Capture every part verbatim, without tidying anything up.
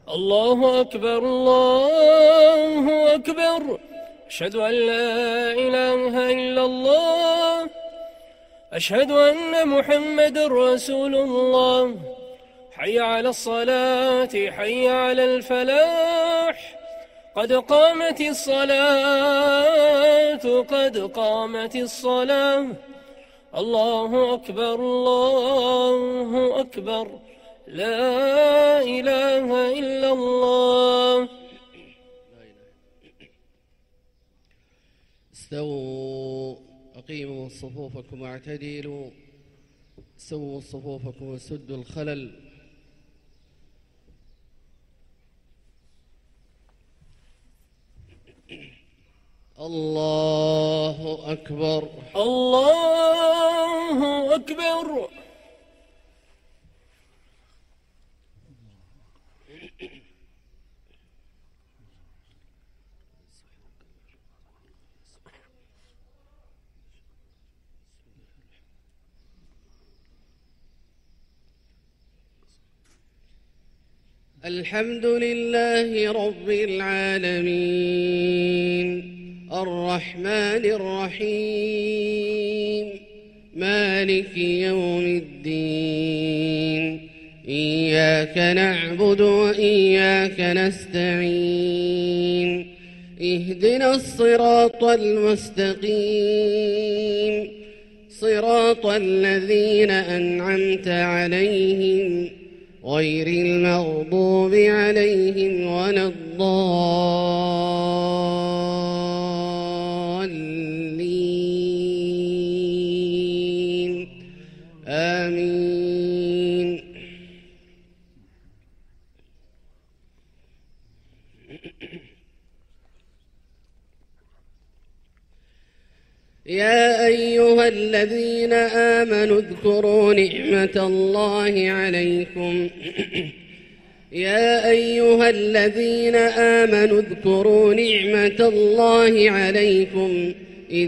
الله أكبر الله أكبر. أشهد أن لا إله إلا الله. أشهد أن محمد رسول الله. حي على الصلاة حي على الفلاح. قد قامت الصلاة قد قامت الصلاة. الله أكبر الله أكبر. لا إله إلا الله. استووا أقيموا صفوفكم واعتدلوا. سووا صفوفكم وسدوا الخلل. الله أكبر الله أكبر. الحمد لله رب العالمين الرحمن الرحيم مالك يوم الدين. إياك نعبد وإياك نستعين. اهدنا الصراط المستقيم صراط الذين أنعمت عليهم غير المغضوب عليهم ولا الضالين آمين. يا أيها الذين آمنوا اذكروا نعمة الله عليكم يا أيها الذين آمنوا اذكروا نعمة الله عليكم إذ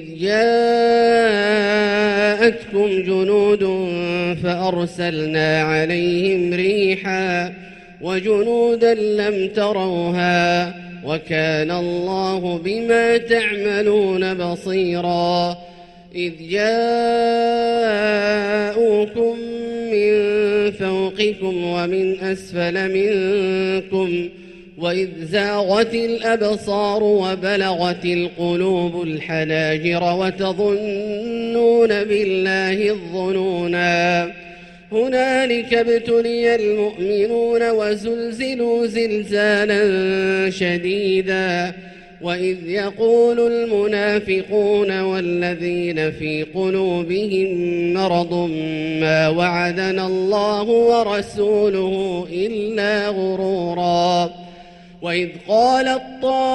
جاءتكم جنود فأرسلنا عليهم ريحا وجنودا لم تروها وكان الله بما تعملون بصيرا. إذ جاءوكم من فوقكم ومن أسفل منكم وإذ زاغت الأبصار وبلغت القلوب الحناجر وتظنون بالله الظنونا. هنالك ابتلي المؤمنون وزلزلوا زلزالا شديدا. وإذ يقول المنافقون والذين في قلوبهم مرض ما وعدنا الله ورسوله إلا غرورا. وإذ قالت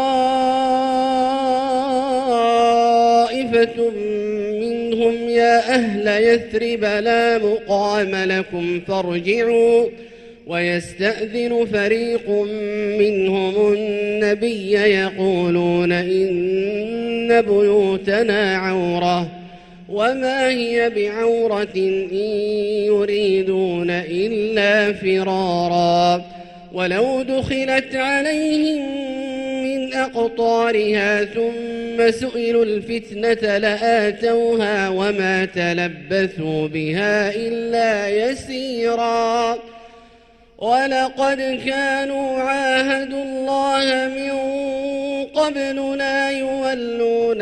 طائفة منهم يا أهل يثرب لا مقام لكم فارجعوا ويستأذن فريق منهم النبي يقولون إن بيوتنا عورة وما هي بعورة إن يريدون إلا فرارا. ولو دخلت عليهم من أقطارها ثم سئلوا الفتنة لآتوها وما تلبثوا بها إلا يسيرا. ولقد كانوا عاهدوا الله من قبل لا يولون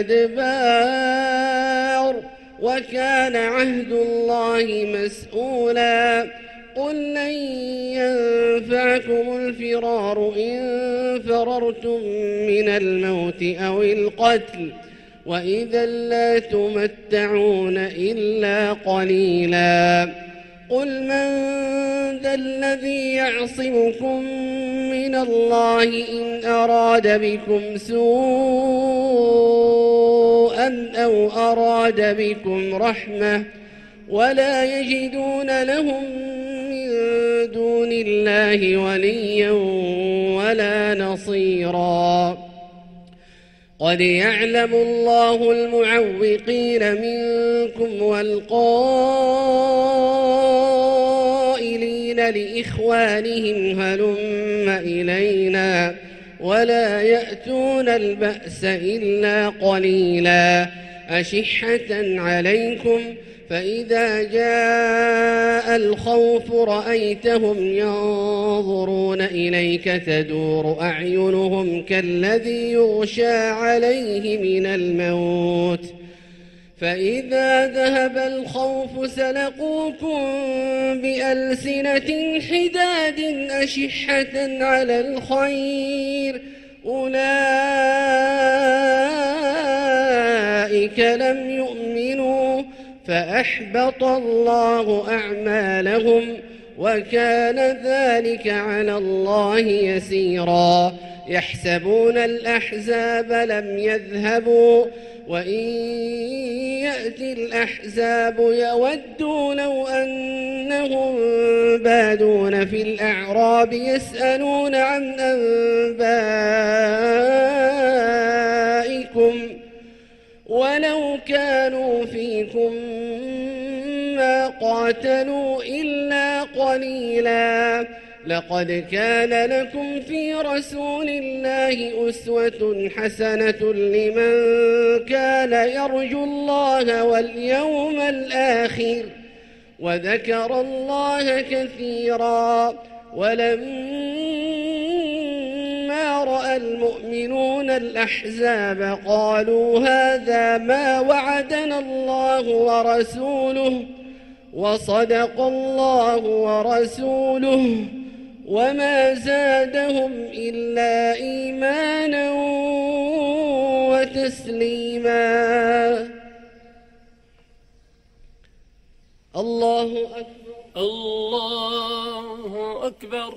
الأدبار وكان عهد الله مسؤولا. قل لن ينفعكم الفرار إن فررتم من الموت أو القتل وإذا لا تمتعون إلا قليلا. قل من ذا الذي يعصمكم من الله إن أراد بكم سوءا أو أراد بكم رحمة ولا يجدون لهم من دون الله وليا ولا نصيرا. قد يعلم الله المعوقين منكم والقائلين لإخوانهم هلم إلينا ولا يأتون البأس إلا قليلا أشحة عليكم فإذا جاء الخوف رأيتهم ينظرون إليك تدور أعينهم كالذي يغشى عليه من الموت فإذا ذهب الخوف سلقوكم بألسنة حداد أشحة على الخير أولئك لم يؤمنوا فأحبط الله أعمالهم وكان ذلك على الله يسيرا يحسبون الأحزاب لم يذهبوا وإن يأتي الأحزاب يودوا لو أنهم بادون في الأعراب يسألون عن أنبائكم ولو كانوا فيكم ما قاتلوا إلا قليلا لقد كان لكم في رسول الله أسوة حسنة لمن كان يرجو الله واليوم الآخر وذكر الله كثيرا ولما رأى المؤمنون الأحزاب قالوا هذا ما وعدنا الله ورسوله وصدق الله ورسوله وما زادهم إلا إيمانا وتسليما الله أكبر الله أكبر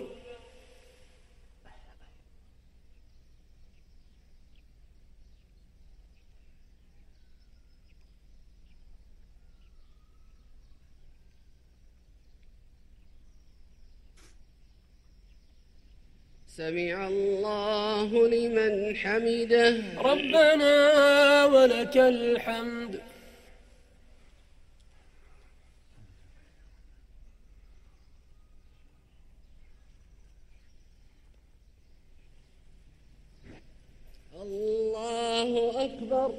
سمع الله لمن حمده ربنا ولك الحمد الله أكبر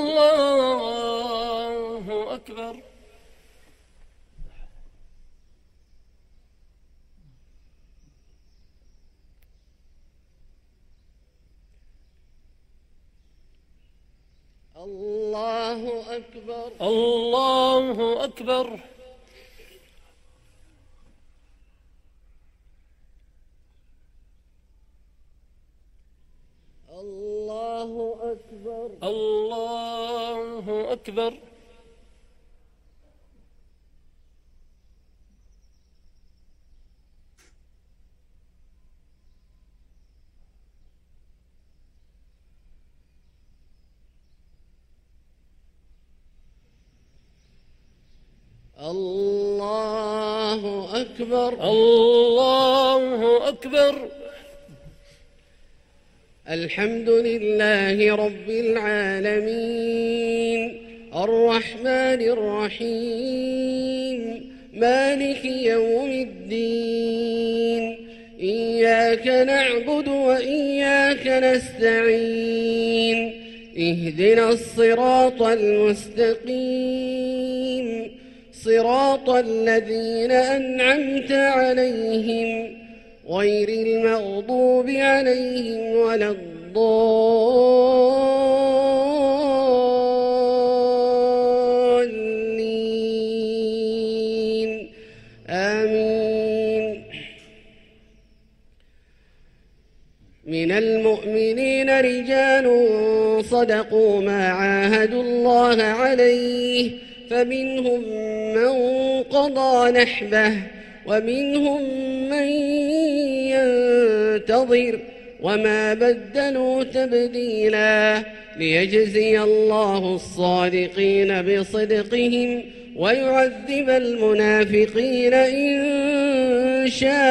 الله أكبر الله أكبر الله أكبر الله أكبر الله أكبر الله أكبر الله أكبر الحمد لله رب العالمين الرحمن الرحيم مالك يوم الدين إياك نعبد وإياك نستعين اهدنا الصراط المستقيم صراط الذين أنعمت عليهم غير المغضوب عليهم ولا الضالين آمين من المؤمنين رجال صدقوا ما عاهدوا الله عليه فمنهم من قضى نحبه ومنهم من ينتظر وما بدلوا تبديلا ليجزي الله الصادقين بصدقهم ويعذب المنافقين إن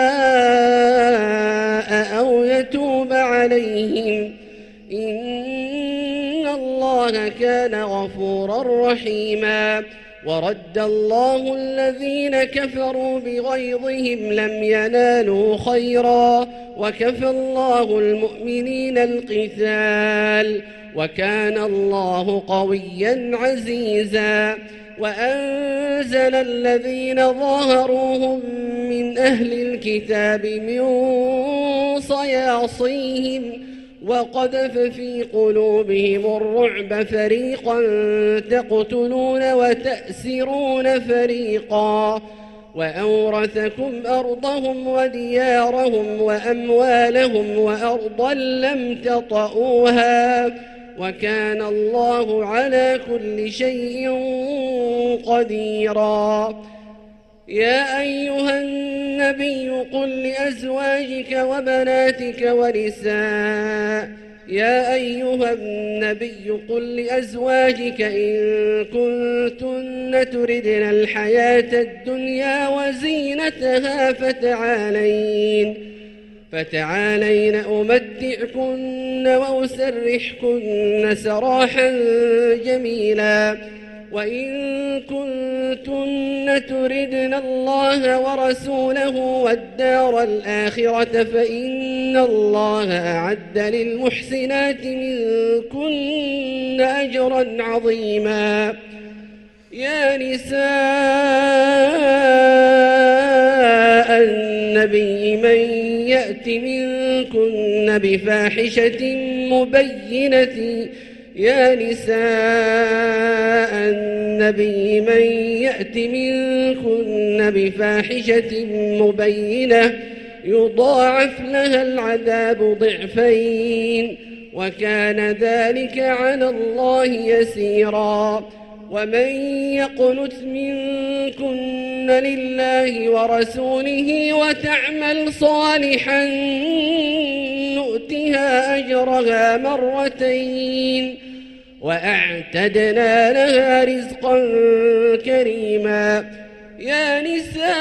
شاء أو يتوب عليهم إن الله كان غفورا رحيما ورد الله الذين كفروا بغيظهم لم ينالوا خيرا وكفى الله المؤمنين القتال وكان الله قويا عزيزا. وأنزل الذين ظاهروهم من أهل الكتاب من صياصيهم وقذف في قلوبهم الرعب فريقا تقتلون وتأسرون فريقا وأورثكم أرضهم وديارهم وأموالهم وأرضا لم تطئوها وكان الله على كل شيء قديرا. يا أيها النبي قل لأزواجك وبناتك ونساء يا أيها النبي قل لأزواجك إن كنتن تردن الحياة الدنيا وزينتها فتعالين فتعالين أمتعكن وأسرحكن سراحا جميلا. وإن كنتن تردن الله ورسوله والدار الآخرة فإن الله أعد للمحسنات منكن أجرا عظيما. يا نساء النبي من يأت منكن بفاحشة مبينة يا نساء النبي من يأت منكن بفاحشة مبينة يضاعف لها العذاب ضعفين وكان ذلك على الله يسيرا. ومن يقنت منكن لله ورسوله وتعمل صالحا نؤتها أجرها مرتين وأعتدنا لها رزقا كريما. يا نساء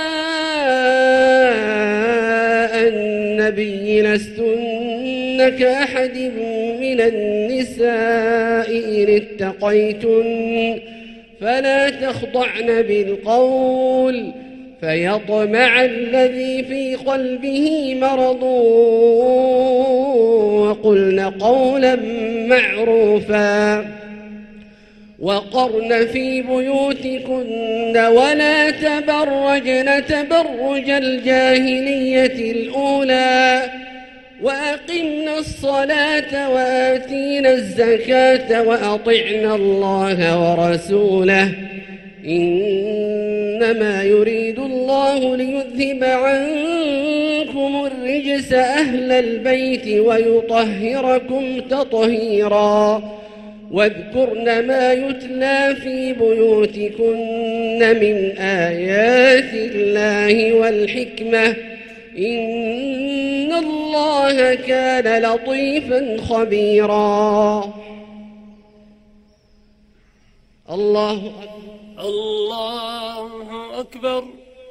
النبي لستن كأحد من النساء إن اتقيتن فلا تخضعن بالقول فيطمع الذي في قلبه مرض وقلن قولا معروفا. وقرن في بيوتكن ولا تبرجن تبرج الجاهلية الأولى وأقمنا الصلاة وآتينا الزكاة وأطعنا الله ورسوله إنما يريد الله ليذهب عنكم الرجس أهل البيت ويطهركم تطهيرا. واذكرن ما يتلى في بيوتكن من آيات الله والحكمة إن الله كان لطيفا خبيرا. الله أكبر. الله أكبر.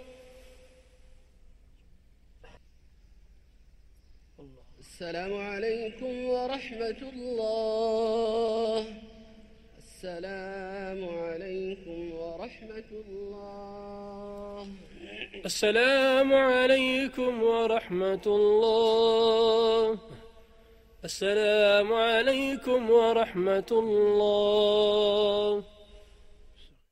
السلام عليكم ورحمة الله. السلام عليكم ورحمة الله. السلام عليكم ورحمة الله. السلام عليكم ورحمة الله.